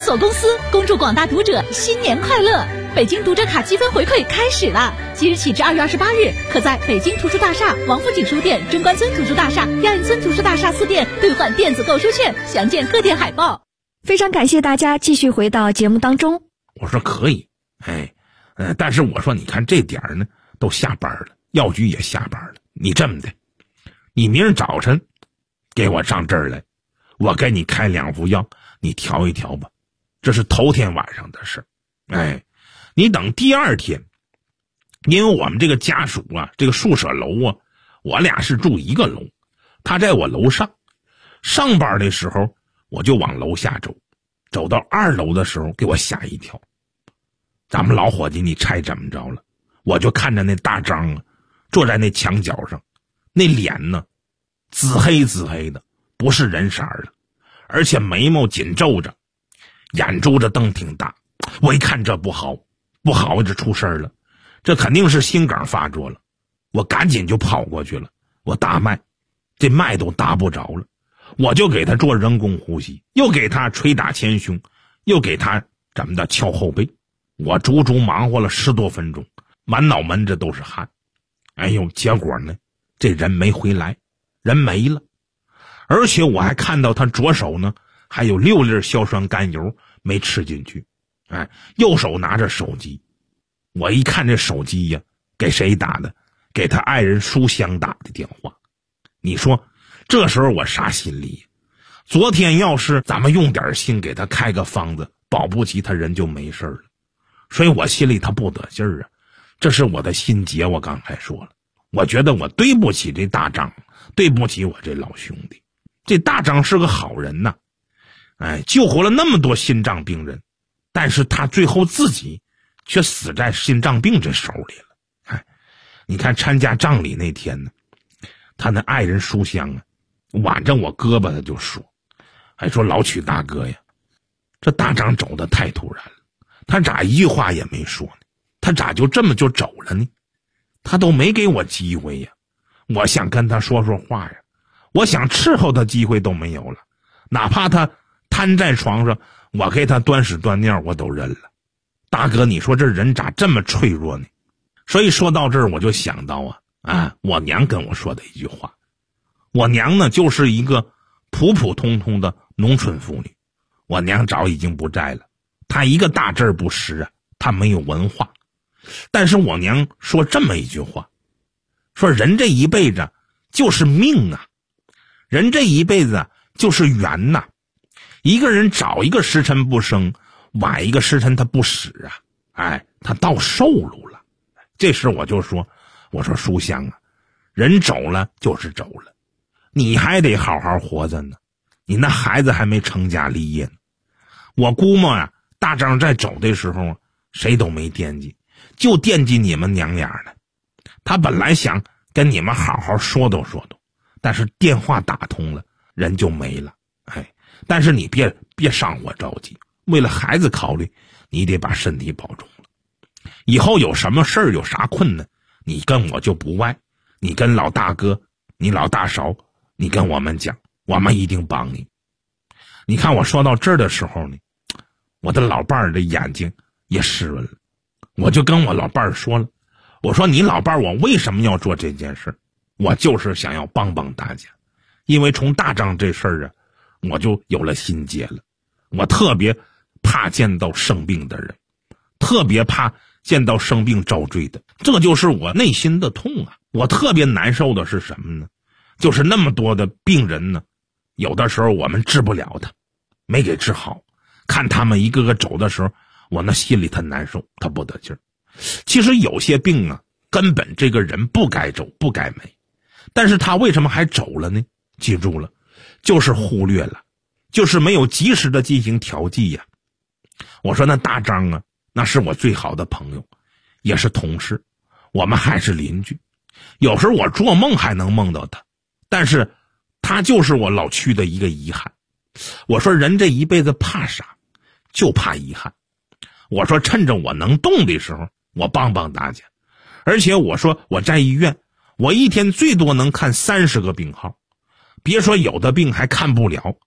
所公司恭祝广大读者新年快乐！北京读者卡积分回馈开始了，即日起至2月28日，可在北京图书大厦、王府井书店、中关村图书大厦、亚运村图书大厦4店兑换电子购书券，详见各店海报。 非常感谢大家继续回到节目当中。 我说可以，但是我说你看这点儿呢，都下班了，药局也下班了，你这么的，你明儿早晨给我上这儿来，我给你开2副药，你调一调吧。这是头天晚上的事，你等第二天，因为我们这个家属啊，这个宿舍楼啊，我俩是住一个楼，他在我楼上，上班的时候我就往楼下走，走到2楼的时候给我吓一跳。咱们老伙计，你猜怎么着了？我就看着那大张啊，坐在那墙角上，那脸呢，紫黑紫黑的，不是人色的，而且眉毛紧皱着，眼珠子瞪挺大。我一看这不好，不好，这出事了，这肯定是心梗发作了。我赶紧就跑过去了，我打脉，这脉都打不着了，我就给他做人工呼吸，又给他捶打前胸，又给他怎么的敲后背。我足足忙活了10多分钟，满脑门子都是汗。结果呢，这人没回来，人没了。而且我还看到他左手呢还有6粒硝酸甘油没吃进去，右手拿着手机。我一看这手机呀，给谁打的？给他爱人书香打的电话。你说这时候我啥心理？昨天要是咱们用点心给他开个方子，保不齐他人就没事了。所以我心里他不得劲儿啊，这是我的心结。我刚才说了，我觉得我对不起这大张，对不起我这老兄弟。这大张是个好人呐，救活了那么多心脏病人，但是他最后自己却死在心脏病这手里了。你看参加葬礼那天呢，他那爱人书香啊，挽着我胳膊他就说，还说老曲大哥呀，这大张走得太突然了，他咋一句话也没说呢？他咋就这么就走了呢？他都没给我机会呀！我想跟他说说话呀，我想伺候他机会都没有了，哪怕他瘫在床上，我给他端屎端尿我都认了。大哥，你说这人咋这么脆弱呢？所以说到这儿，我就想到我娘跟我说的一句话。我娘呢，就是一个普普通通的农村妇女，我娘早已经不在了。他一个大字不识啊，他没有文化。但是我娘说这么一句话，说人这一辈子就是命啊，人这一辈子就是缘呐。一个人早一个时辰不生，晚一个时辰他不死啊，他到寿禄了。这时我就说，我说书香啊，人走了就是走了，你还得好好活着呢，你那孩子还没成家立业呢。我估摸啊，大张在走的时候谁都没惦记，就惦记你们娘俩呢。他本来想跟你们好好说道说道，但是电话打通了，人就没了。但是你别上火着急，为了孩子考虑，你得把身体保重了。以后有什么事儿，有啥困难，你跟我就不歪，你跟老大哥，你老大嫂，你跟我们讲，我们一定帮你。你看我说到这儿的时候呢，我的老伴儿的眼睛也湿润了。我就跟我老伴儿说了，我说你老伴儿，我为什么要做这件事？我就是想要帮帮大家。因为从大张这事儿啊，我就有了心结了。我特别怕见到生病的人，特别怕见到生病遭罪的，这就是我内心的痛啊。我特别难受的是什么呢？就是那么多的病人呢，有的时候我们治不了他，没给治好，看他们一个个走的时候，我那心里他难受，他不得劲儿。其实有些病啊，根本这个人不该走，不该没，但是他为什么还走了呢？记住了，就是忽略了，就是没有及时的进行调剂呀。我说那大张啊，那是我最好的朋友，也是同事，我们还是邻居，有时候我做梦还能梦到他，但是他就是我老区的一个遗憾。我说人这一辈子怕啥？就怕遗憾。我说趁着我能动的时候，我帮帮大家。而且我说我在医院，我一天最多能看30个病号，别说有的病还看不了，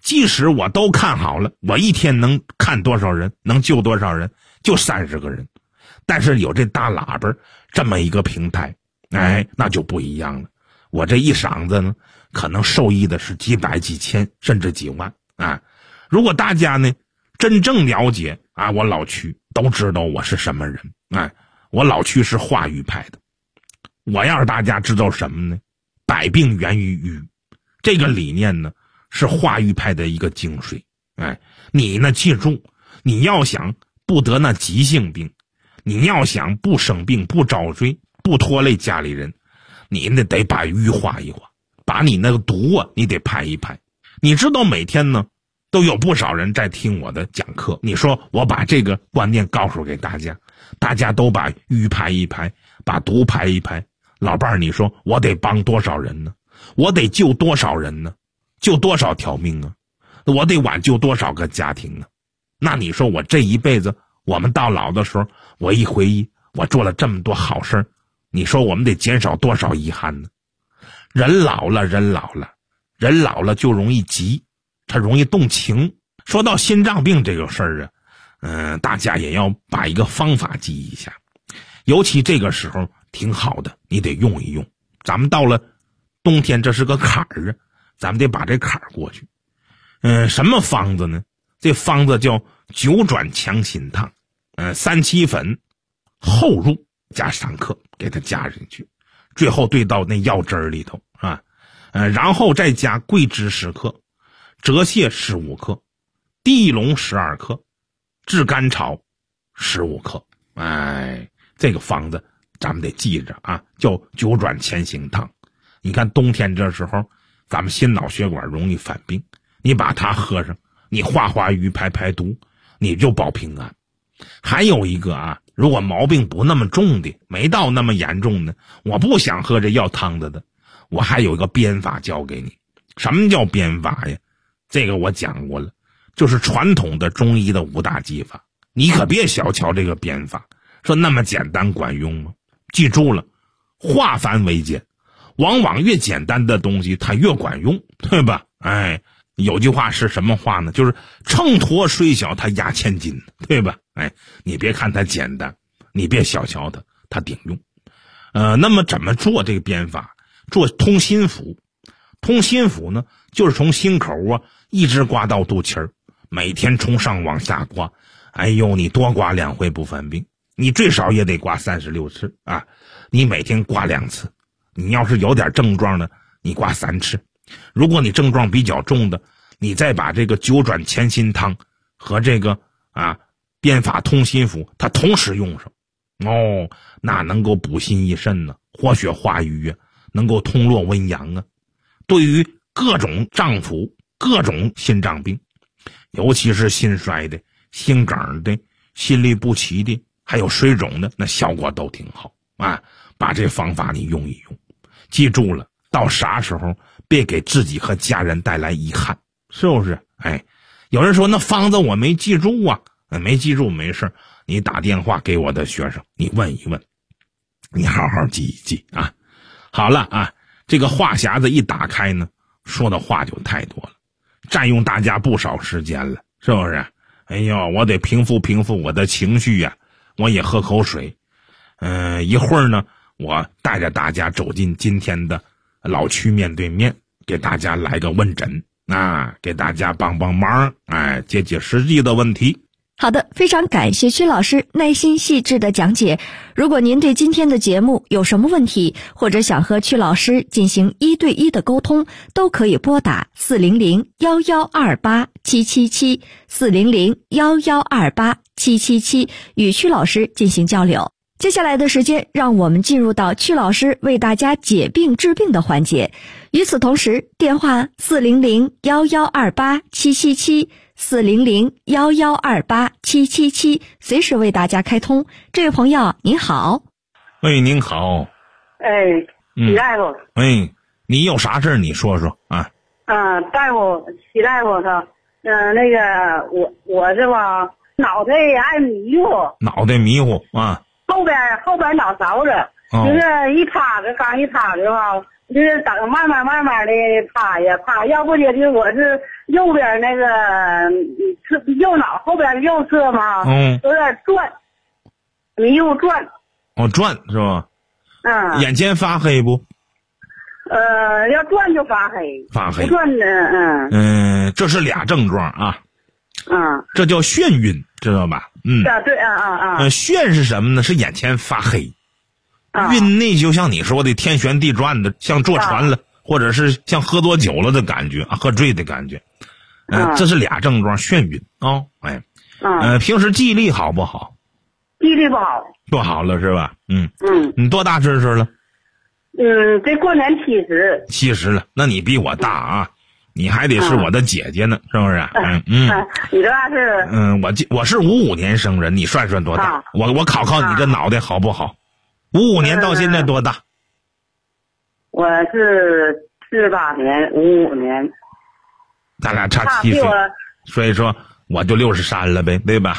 即使我都看好了，我一天能看多少人，能救多少人，就30个人。但是有这大喇叭这么一个平台，那就不一样了。我这一嗓子呢，可能受益的是几百几千甚至几万啊！如果大家呢真正了解啊，我老曲都知道我是什么人。我老曲是化育派的。我要是大家知道什么呢？百病源于瘀，这个理念呢是化育派的一个精髓。你呢记住，你要想不得那急性病，你要想不生病、不遭罪、不拖累家里人，你呢得把瘀化一化，把你那个毒啊你得排一排。你知道每天呢都有不少人在听我的讲课，你说我把这个观念告诉给大家，大家都把瘀排一排，把毒排一排。老伴儿，你说我得帮多少人呢？我得救多少人呢？救多少条命啊？我得挽救多少个家庭呢？那你说我这一辈子，我们到老的时候，我一回忆我做了这么多好事，你说我们得减少多少遗憾呢？人老了就容易急，他容易动情。说到心脏病这个事儿啊，大家也要把一个方法记一下，尤其这个时候挺好的，你得用一用。咱们到了冬天，这是个坎儿啊，咱们得把这坎儿过去。什么方子呢？这方子叫9转强心汤，3七粉、后入加3克，给它加进去，最后兑到那药汁儿里头啊，然后再加桂枝10克、折蟹15克、地龙12克、炙甘草15克。这个方子咱们得记着啊，叫9转强心汤。你看冬天这时候，咱们心脑血管容易犯病，你把它喝上，你化瘀排毒，你就保平安。还有一个啊，如果毛病不那么重的，没到那么严重的，我不想喝这药汤子的，我还有一个编法教给你。什么叫编法呀？这个我讲过了，就是传统的中医的5大技法。你可别小瞧这个编法，说那么简单管用吗？记住了，化繁为简，往往越简单的东西它越管用，对吧？有句话是什么话呢？就是秤砣虽小它压千斤，对吧？你别看它简单，你别小瞧它，它顶用。那么怎么做这个编法？做通心腑。通心腑呢，就是从心口啊一直刮到肚脐儿，每天从上往下刮。你多刮2回不犯病，你最少也得刮36次啊！你每天刮2次，你要是有点症状的，你刮3次。如果你症状比较重的，你再把这个9转强心汤和这个编法通心腑它同时用上，那能够补心益肾呢，活血化瘀啊，能够通络温阳啊。对于各种脏腑、各种心脏病，尤其是心衰的、心梗的、心律不齐的，还有水肿的，那效果都挺好啊！把这方法你用一用，记住了，到啥时候别给自己和家人带来遗憾，是不是？有人说那方子我没记住啊，没记住没事，你打电话给我的学生，你问一问，你好好记一记啊。好了啊，这个话匣子一打开呢，说的话就太多了，占用大家不少时间了，是不是？我得平复我的情绪呀，我也喝口水。一会儿呢，我带着大家走进今天的老曲面对面，给大家来个问诊啊，给大家帮帮忙，解解实际的问题。 好的，非常感谢曲老师耐心细致的讲解。如果您对今天的节目有什么问题，或者想和曲老师进行1对1的沟通，都可以拨打400-1128-777 400-1128-777与曲老师进行交流。接下来的时间，让我们进入到曲老师为大家解病治病的环节。与此同时，电话400-1128-777 400-1128-777随时为大家开通。这位朋友您好。 喂，您好。 徐大夫。 你有啥事你说说啊。 大夫，徐大夫他，那个我这吧脑袋爱迷糊。脑袋迷糊啊。后边脑勺子，就是刚一趴着吧， 就是等慢慢的趴呀趴，要不就是我是右边那个右脑后边右侧嘛，有点转，迷糊转。 转是吧？眼前发黑不？ 要转就发黑。不转呢， 这是俩症状啊。这叫眩晕，知道吧？ 对眩是什么呢？是眼前发黑。晕那就像你说的天旋地转的，像坐船了，或者是像喝多酒了的感觉喝醉的感觉。这是俩症状，眩晕平时记忆力好不好？ 记忆力不好。 不好了是吧？你多大岁数了？ 这过年70。 70了，那你比我大啊，你还得是我的姐姐呢，是不是？ 你多大是？ 我是55年生人，你算多大？我考你这脑袋好不好？55年到现在多大？ 我是48年，55年。 咱俩差7岁，所以说我就63了呗，对吧？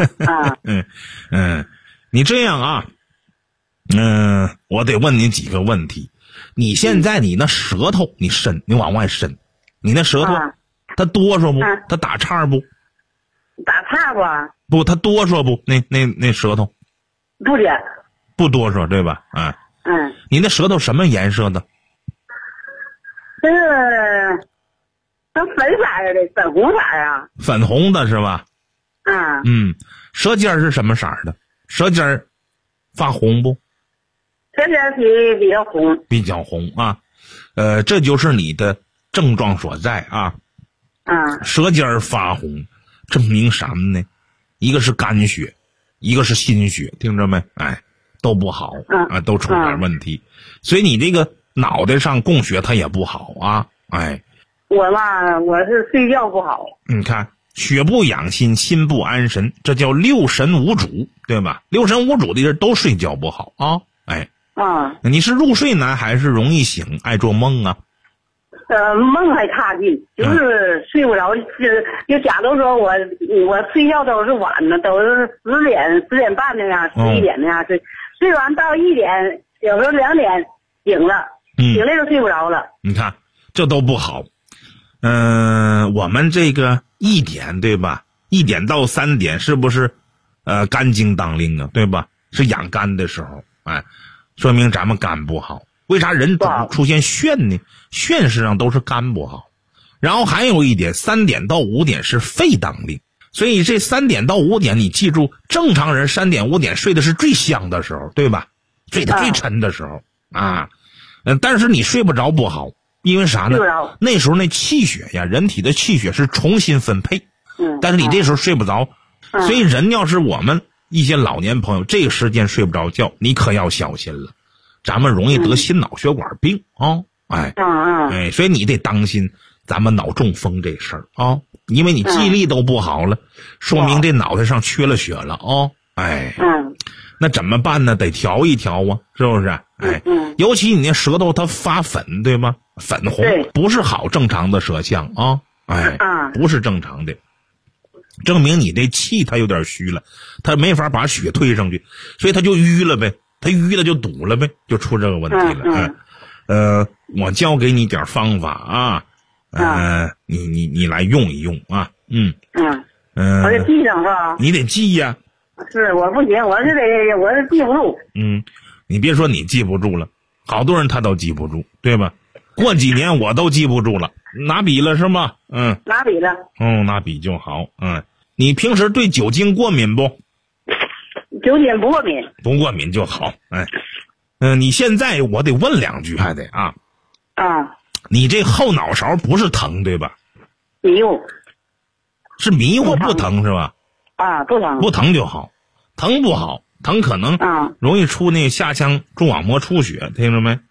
你这样啊，我得问你几个问题。你现在你那舌头你往外伸，你那舌头它哆嗦不？它打岔不？ 打岔不？ 不，它哆嗦不？那舌头不的。 不哆嗦对吧？你那舌头什么颜色的？ 这是粉色的，粉红色啊。 粉红的是吧？舌尖是什么色的？舌尖发红不？ 舌尖比较红。 比较红啊。这就是你的症状所在啊。舌尖发红，证明什么呢？一个是肝血，一个是心血，听着没？都不好都出点问题，所以你这个脑袋上供血它也不好啊。 我是睡觉不好。你看，血不养心，心不安神，这叫六神无主，对吧？六神无主的人都睡觉不好啊。你是入睡难还是容易醒，爱做梦啊？ 梦还差劲，就是睡不着，就假如说我睡觉都是晚的，都是10点半那样，11点那样睡完到1点，有时候2点醒了，醒了就睡不着了。 你看，这都不好。我们这个1点对吧？1点到3点是不是肝经当令啊？对吧？是养肝的时候，说明咱们肝不好。为啥人总出现眩呢？眩实际上都是肝不好。然后还有一点，3点到5点是肺当令，所以这3点到5点你记住，正常人3点5点睡的是最香的时候，对吧？睡得最沉的时候但是你睡不着不好，因为啥呢？那时候那气血呀，人体的气血是重新分配。但是你这时候睡不着，所以人要是我们一些老年朋友这个时间睡不着觉，你可要小心了。咱们容易得心脑血管病所以你得当心咱们脑中风这事儿因为你记忆力都不好了，说明这脑袋上缺了血了那怎么办呢？得调一调啊，是不是？尤其你那舌头它发粉，对吗？粉红不是好正常的舌象不是正常的，证明你这气它有点虚了，它没法把血推上去，所以它就淤了呗。它淤了就堵了呗，就出这个问题了。我教给你点方法你来用一用啊。 我得记上是吧？ 你得记呀。 是我不行，我是记不住。 你别说你记不住了，好多人他都记不住，对吧？过几年我都记不住了，拿笔了是吗？ 拿笔了。 拿笔就好。你平时对酒精过敏不？ 酒精不过敏。 不过敏就好。你现在我得问2句还得你这后脑勺不是疼对吧？ 迷糊。 是迷糊不疼是吧？ 不疼。 不疼就好，疼不好，疼可能容易出那下腔蛛网膜出血，听着没？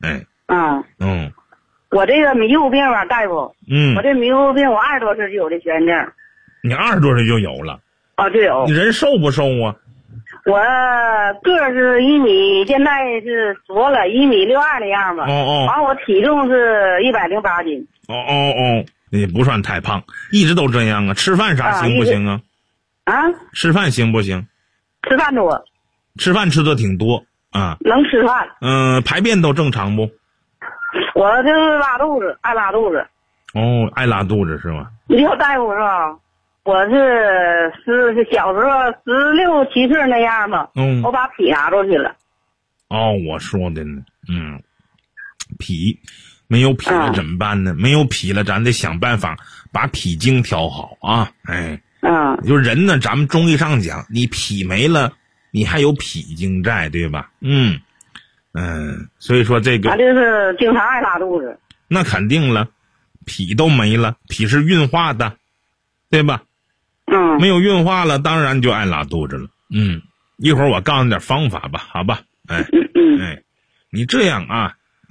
我这个迷糊病吧，大夫，我这迷糊病我20多岁就有这血症。 你20多岁就有了？ 就有。 你人瘦不瘦啊？ 我个是1米，现在是缩了1米62的样吧。完我体重是108斤。 你不算太胖，一直都这样啊？吃饭啥行不行啊？吃饭行不行？ 吃饭多。吃饭吃的挺多能吃饭。 排便都正常不？ 我就是拉肚子，爱拉肚子。 哦，爱拉肚子是吗？ 你叫大夫是吧？我是小时候16、17岁那样嘛，我把脾拿出去了。 哦，我说的呢，脾没有脾了怎么办呢？没有脾了，咱得想办法把脾经调好啊！哎，就人呢，咱们中医上讲，你脾没了，你还有脾经在，对吧？所以说这个， 他就是经常爱拉肚子。 那肯定了，脾都没了，脾是运化的，对吧？没有运化了，当然就爱拉肚子了。一会儿我告诉你点方法吧，好吧？你这样啊，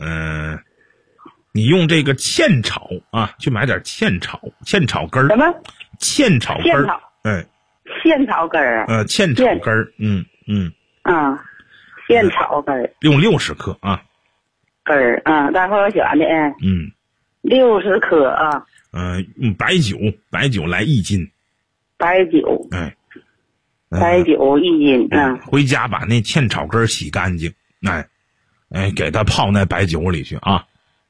你用这个茜草啊，去买点茜草根儿。 什么？ 茜草根儿。 茜草根儿。 茜草根儿。 茜草根儿。 用60克啊。 根儿待会儿我选的。60克啊。 用白酒来1斤。 白酒。白酒1斤。 回家把那茜草根洗干净，给它泡那白酒里去啊。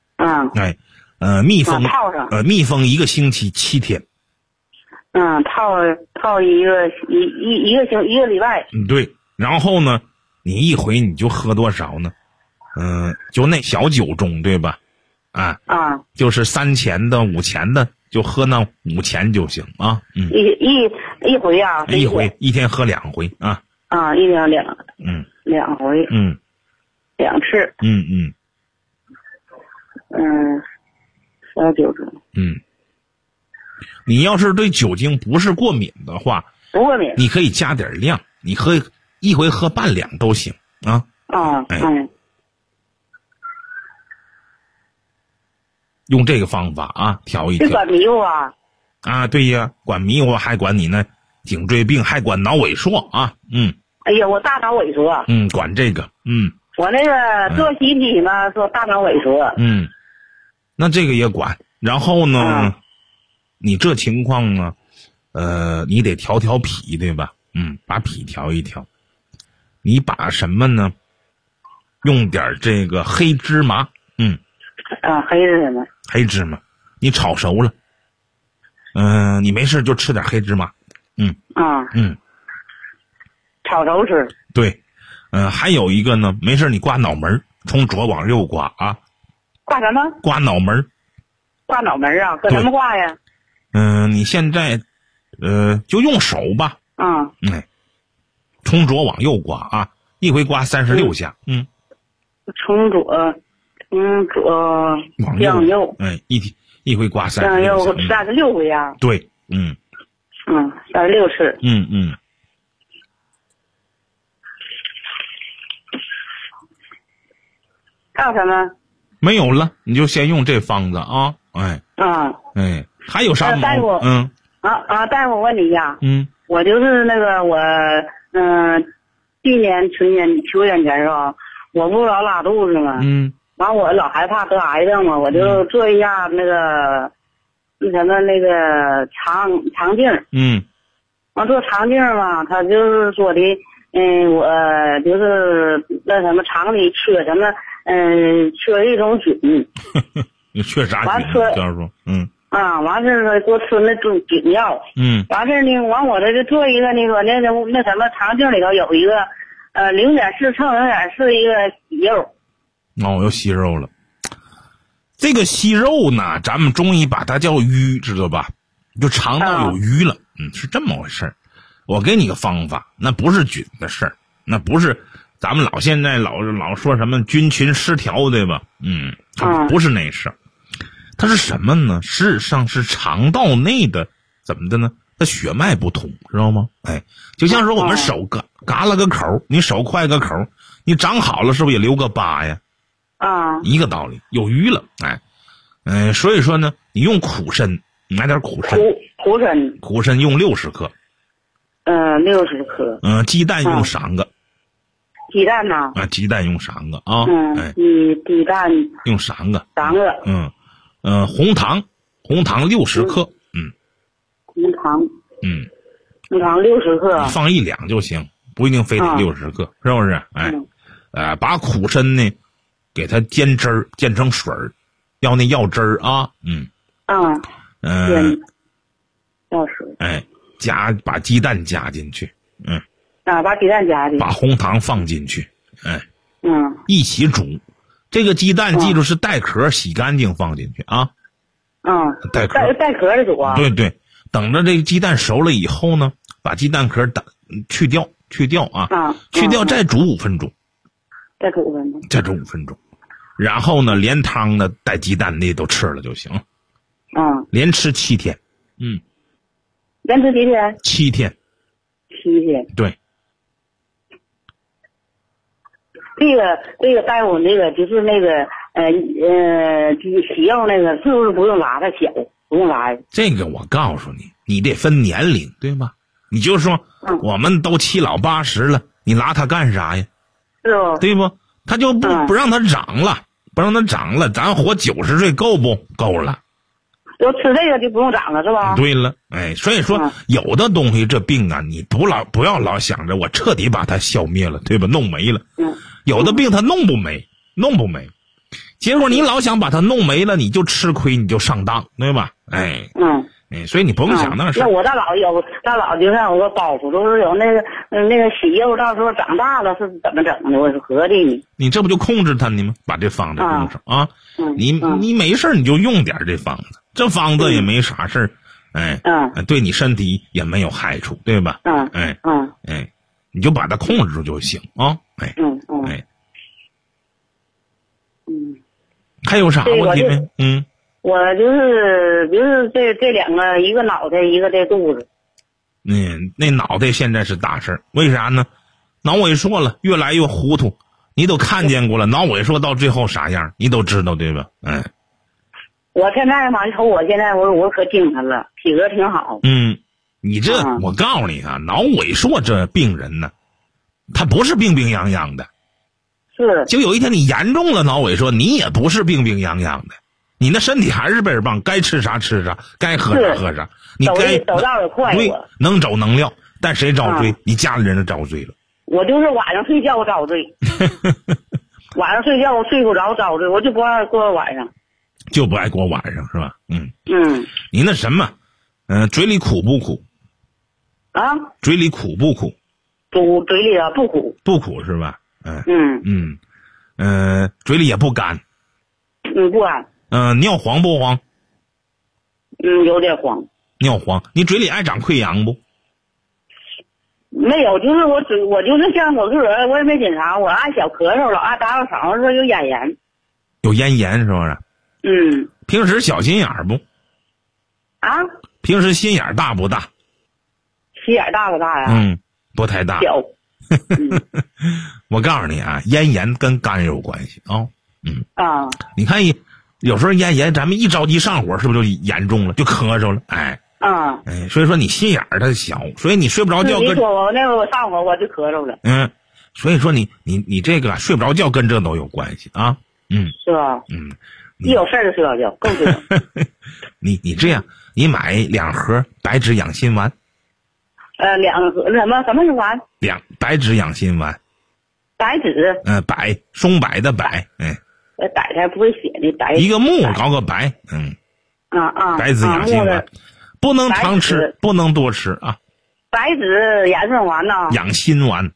密封。 泡上。 密封1个星期7天。 泡一个礼拜。 对。然后呢，你一回你就喝多少呢？就那小酒盅，对吧？就是3钱的、5钱的，就喝那5钱就行啊。 一回啊。 一天喝2回啊。 一天2回。2次。小酒盅。 你要是对酒精不是过敏的话， 不过敏， 你可以加点量，你一回喝半两都行啊。用这个方法啊，调一调。 这管迷糊啊？ 对呀，管迷糊，还管你那颈椎病，还管脑萎缩啊。 哎呀，我大脑萎缩。 管这个。 我那个做习题嘛，说大脑萎缩。 那这个也管。然后呢，你这情况呢，你得调脾，对吧？把脾调一调。你把什么呢？用点这个黑芝麻。黑芝麻，你炒熟了。你没事就吃点黑芝麻。 炒熟吃。 对。还有一个呢，没事你刮脑门，从左往右刮啊。 刮什么？ 刮脑门。 刮脑门啊？搁什么刮呀？ 你现在就用手吧。从左往右刮啊，一回刮36下。 从左向右。 一回刮36下。 向右36回啊。 对。 36次。还有什么？ 没有了，你就先用这方子啊。还有啥大夫？大夫，我问你一下。我就是那个去年春天秋天前是吧？我不老拉肚子嘛。完我老害怕得癌症嘛，我就做一下那个肠镜。完做肠镜嘛，他就是说的，我就是那什么肠里缺什么，缺一种菌。 你缺啥菌？教授。 完事儿给我吃那种菌药。完事儿呢，完我这就做一个那什么肠镜里头有一个0.4乘0.4一个息肉。 有息肉了。这个息肉呢，咱们中医把它叫瘀，知道吧？就肠道有瘀了。是这么回事儿。我给你个方法，那不是菌的事儿，那不是咱们现在老说什么菌群失调，对吧？不是那事儿。它是什么呢？事实上是肠道内的怎么的呢？它血脉不通，知道吗？就像说我们手嘎了个口，你手快个口，你长好了是不是也留个疤呀？一个道理，有瘀了。所以说呢，你用苦参，你买点苦参。苦参用60克。 60克。 鸡蛋用3个。 鸡蛋呢？ 鸡蛋用3个啊。 鸡蛋用3个。 3个。 红糖60克。 红糖60克。 你放1两就行，不一定非得60克，是不是？把苦参呢， 给它煎汁儿，煎成水儿，要那药汁儿啊， 药水， 哎，把鸡蛋加进去， 把鸡蛋加进去， 把红糖放进去，哎，一起煮。这个鸡蛋记住是带壳，洗干净放进去啊，带壳的煮啊， 对对，等着这个鸡蛋熟了以后呢，把鸡蛋壳去掉啊，去掉再煮5分钟， 再煮5分钟， 然后呢，连汤呢带鸡蛋的都吃了就行，连吃7天， 连吃几天 ？7天 ？7天， 对。 这个大夫那个就是那个洗药那个是不是不用拉它小？不用拉。这个我告诉你，你得分年龄，对吧？你就说，我们都7老80了，你拉它干啥呀？ 是不？ 对不？他就不让它长了，咱活90岁够不够了？ 就吃这个就不用长了，是吧？ 对了，哎，所以说有的东西这病啊，你不要老想着我彻底把它消灭了，对吧？弄没了。有的病它弄不没，结果你老想把它弄没了，你就吃亏，你就上当，对吧？哎，所以你不用想那事。 那我大佬就像有个包袱，都是有那个洗药，到时候长大了是怎么整的？我是合计你。 你这不就控制它呢吗？把这方子用上啊！你没事你就用点这方子，这方子也没啥事对你身体也没有害处，对吧？你就把它控制住就行啊！还有啥问题没？ 我就是这两个，一个脑袋，一个这肚子。 那脑袋现在是大事，为啥呢？脑萎缩了，越来越糊涂，你都看见过了。脑萎缩到最后啥样，你都知道，对吧？ 我现在嘛，你瞅我现在我可精神了，体格挺好。 你这我告诉你啊，脑萎缩这病人呢，他不是病病殃殃的。 是。就有一天你严重了脑萎缩，你也不是病病殃殃的。你那身体还是倍儿棒，该吃啥吃啥，该喝啥喝啥。你该走道也快， 对，能走能撂，但谁遭罪？你家里人都遭罪了。 我就是晚上睡觉遭罪，晚上睡觉我睡不着遭罪，我就不爱过晚上。 就不爱过晚上是吧？你那什么，嘴里苦不苦？ 啊？ 嘴里苦不苦？ 嘴里啊不苦。 不苦是吧？嘴里也不干。 不干。 尿黄不黄？ 有点黄。 尿黄，你嘴里爱长溃疡不？ 没有，就是我就是像我自个儿，我也没检查，我爱小咳嗽了，爱打个嗓子说有咽炎。 有咽炎是不是？平时小心眼儿不？ 啊？ 平时心眼大不大？ 心眼大不大呀？ 不太大。 小。 我告诉你啊，咽炎跟肝有关系啊。你看有时候咽炎，咱们一着急上火，是不是就严重了，就咳嗽了？所以说你心眼儿它小，所以你睡不着觉。 你说我那个我上火我就咳嗽了。 所以说你这个睡不着觉跟这都有关系啊。 是吧？一有事儿就睡不着觉，更睡不着。 你这样，你买2盒白芷养心丸。 2盒什么是丸？ 白芷养心丸。 白芷。 松柏的柏。 柏还不会写呢，白。 一个木搞个白。白芷养心丸，不能常吃，不能多吃啊。 白芷养心丸呢？ 养心丸。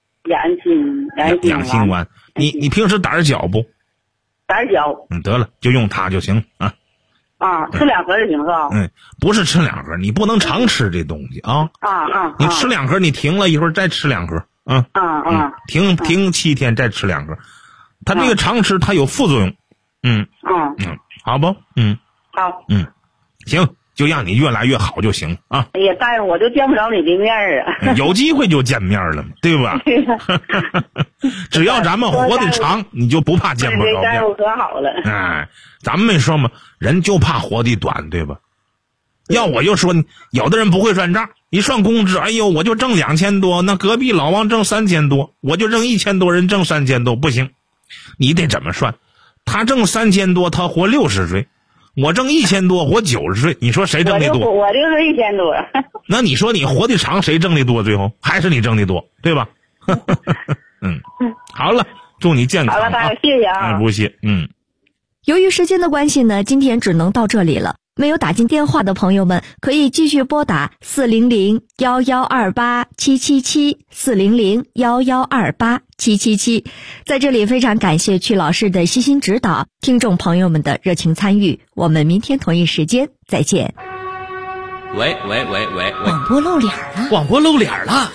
养心丸。你平时胆儿小不？ 胆儿小。 得了，就用它就行啊。 吃2盒就行是吧？ 不是吃2盒，你不能常吃这东西啊。你吃2盒，你停了一会儿再吃2盒。停7天再吃2盒，它这个常吃它有副作用。好不？ 好。 行，就让你越来越好就行啊。 哎呀，大夫，我就见不着你的面啊。 有机会就见面了嘛，对吧？只要咱们活得长，你就不怕见不着面。 大夫可好了。 咱们没说嘛，人就怕活得短，对吧？要我就说，有的人不会算账，一算工资，哎呦，我就挣2000多，那隔壁老王挣3000多，我就挣1000多，人挣3000多，不行。你得怎么算？他挣3000多，他活60岁。我挣1000多，活90岁，你说谁挣的多？ 我就是1000多。 那你说你活得长，谁挣的多？最后还是你挣的多，对吧？好了， 祝你健康。 好了，大哥，谢谢啊。 不谢。 由于时间的关系呢，今天只能到这里了。没有打进电话的朋友们，可以继续拨打400-1128-777，400-1128-777。在这里非常感谢曲老师的悉心指导，听众朋友们的热情参与。我们明天同一时间再见。 喂， 广播露脸了， 广播露脸了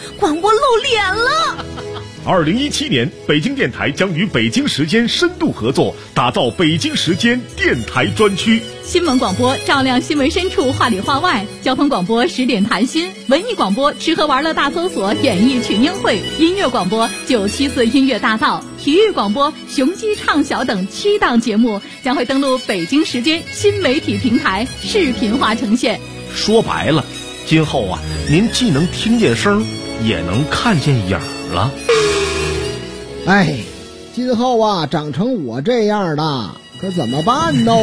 2017年，北京电台将与北京时间深度合作，打造北京时间电台专区。 新闻广播照亮新闻深处，话里话外；交通广播10点谈心；文艺广播吃喝玩乐大搜索，演艺群英会；音乐广播974音乐大道；体育广播雄鸡畅晓等7档节目将会登陆北京时间新媒体平台，视频化呈现。 说白了，今后啊，您既能听见声，也能看见影了。 哎，今后啊，长成我这样的，可怎么办呢？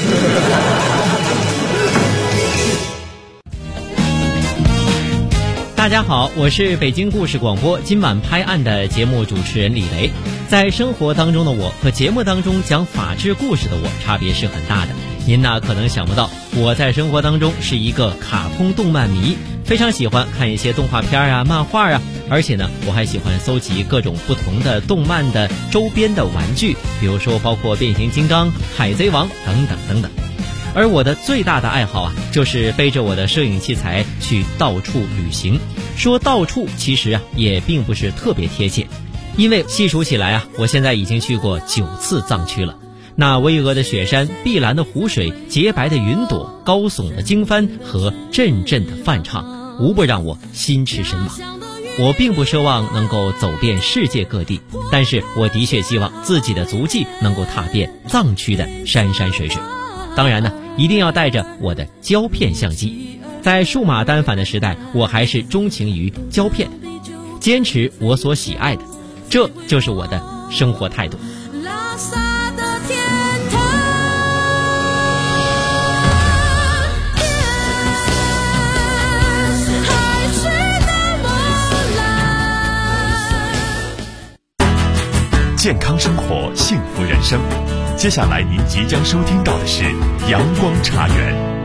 大家好，我是北京故事广播今晚拍案的节目主持人李雷。在生活当中的我和节目当中讲法治故事的我差别是很大的。您呢可能想不到，我在生活当中是一个卡通动漫迷，非常喜欢看一些动画片啊、漫画啊，而且呢我还喜欢搜集各种不同的动漫的周边的玩具，比如说包括变形金刚、海贼王等等等等。而我的最大的爱好啊，就是背着我的摄影器材去到处旅行。说到处其实啊也并不是特别贴切，因为细数起来啊，我现在已经去过9次藏区了。那巍峨的雪山、碧蓝的湖水、洁白的云朵、高耸的经幡和阵阵的梵唱，无不让我心驰神往。我并不奢望能够走遍世界各地，但是我的确希望自己的足迹能够踏遍藏区的山山水水。当然呢，一定要带着我的胶片相机。在数码单反的时代，我还是钟情于胶片，坚持我所喜爱的，这就是我的生活态度。 健康生活，幸福人生。接下来您即将收听到的是阳光茶园。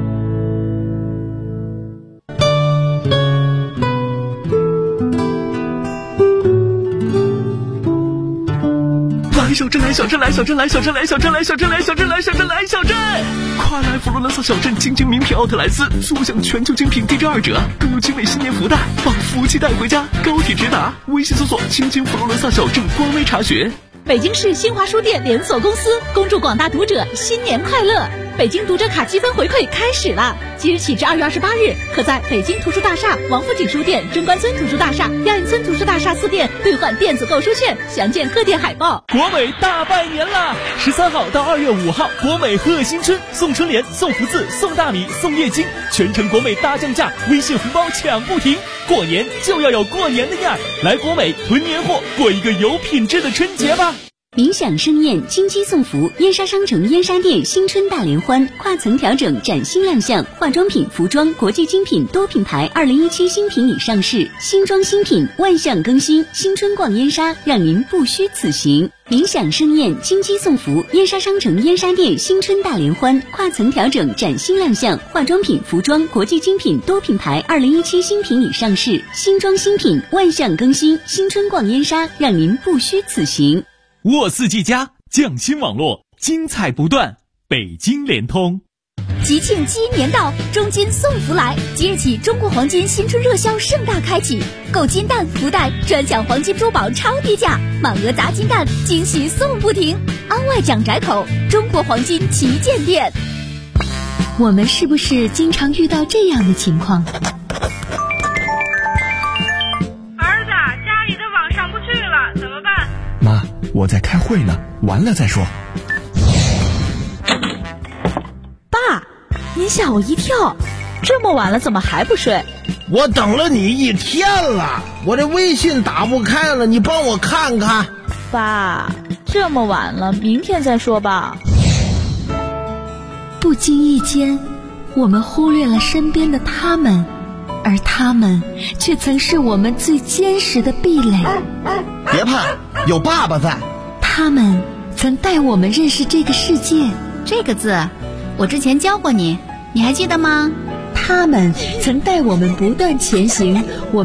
小镇来小镇来小镇来小镇来小镇来小镇来小镇来小镇来小镇，快来佛罗伦萨小镇精品名品奥特莱斯，速享全球精品1.2折，更有精美新年福袋，把福气带回家。高铁直达，微信搜索“亲佛罗伦萨小镇”官微查询。 北京市新华书店连锁公司恭祝广大读者新年快乐！北京读者卡积分回馈开始了，即日起至2月28日，可在北京图书大厦、王府井书店、中关村图书大厦、亚运村图书大厦4店兑换电子购书券，详见各店海报。 国美大拜年啦！13号到2月5号，国美贺新春，送春联、送福字、送大米、送液晶，全程国美大降价，微信红包抢不停。过年就要有过年的样儿，来国美囤年货，过一个有品质的春节吧。 冥想盛宴，金鸡送福，燕莎商城燕莎店新春大联欢，跨层调整崭新亮相，化妆品、服装、国际精品多品牌2017新品已上市，新装新品万象更新，新春逛燕莎，让您不虚此行。冥想盛宴，金鸡送福，燕莎商城燕莎店新春大联欢，跨层调整崭新亮相，化妆品、服装、国际精品多品牌2017新品已上市，新装新品万象更新，新春逛燕莎，让您不虚此行。 沃四 G 加匠心网络，精彩不断，北京联通。 吉庆鸡年到，中金送福来！即日起，中国黄金新春热销盛大开启，购金蛋、福袋专享黄金珠宝超低价，满额砸金蛋，惊喜送不停。安外蒋宅口中国黄金旗舰店。 我们是不是经常遇到这样的情况？ 妈，我在开会呢，完了再说。 爸，您吓我一跳，这么晚了怎么还不睡？ 我等了你1天了，我这微信打不开了，你帮我看看。 爸，这么晚了，明天再说吧。 不经意间，我们忽略了身边的他们，而他们却曾是我们最坚实的壁垒。 别怕， 有爸爸在。 他们曾带我们认识这个世界。 这个字，我之前教过你，你还记得吗？ 他们曾带我们不断前行，我们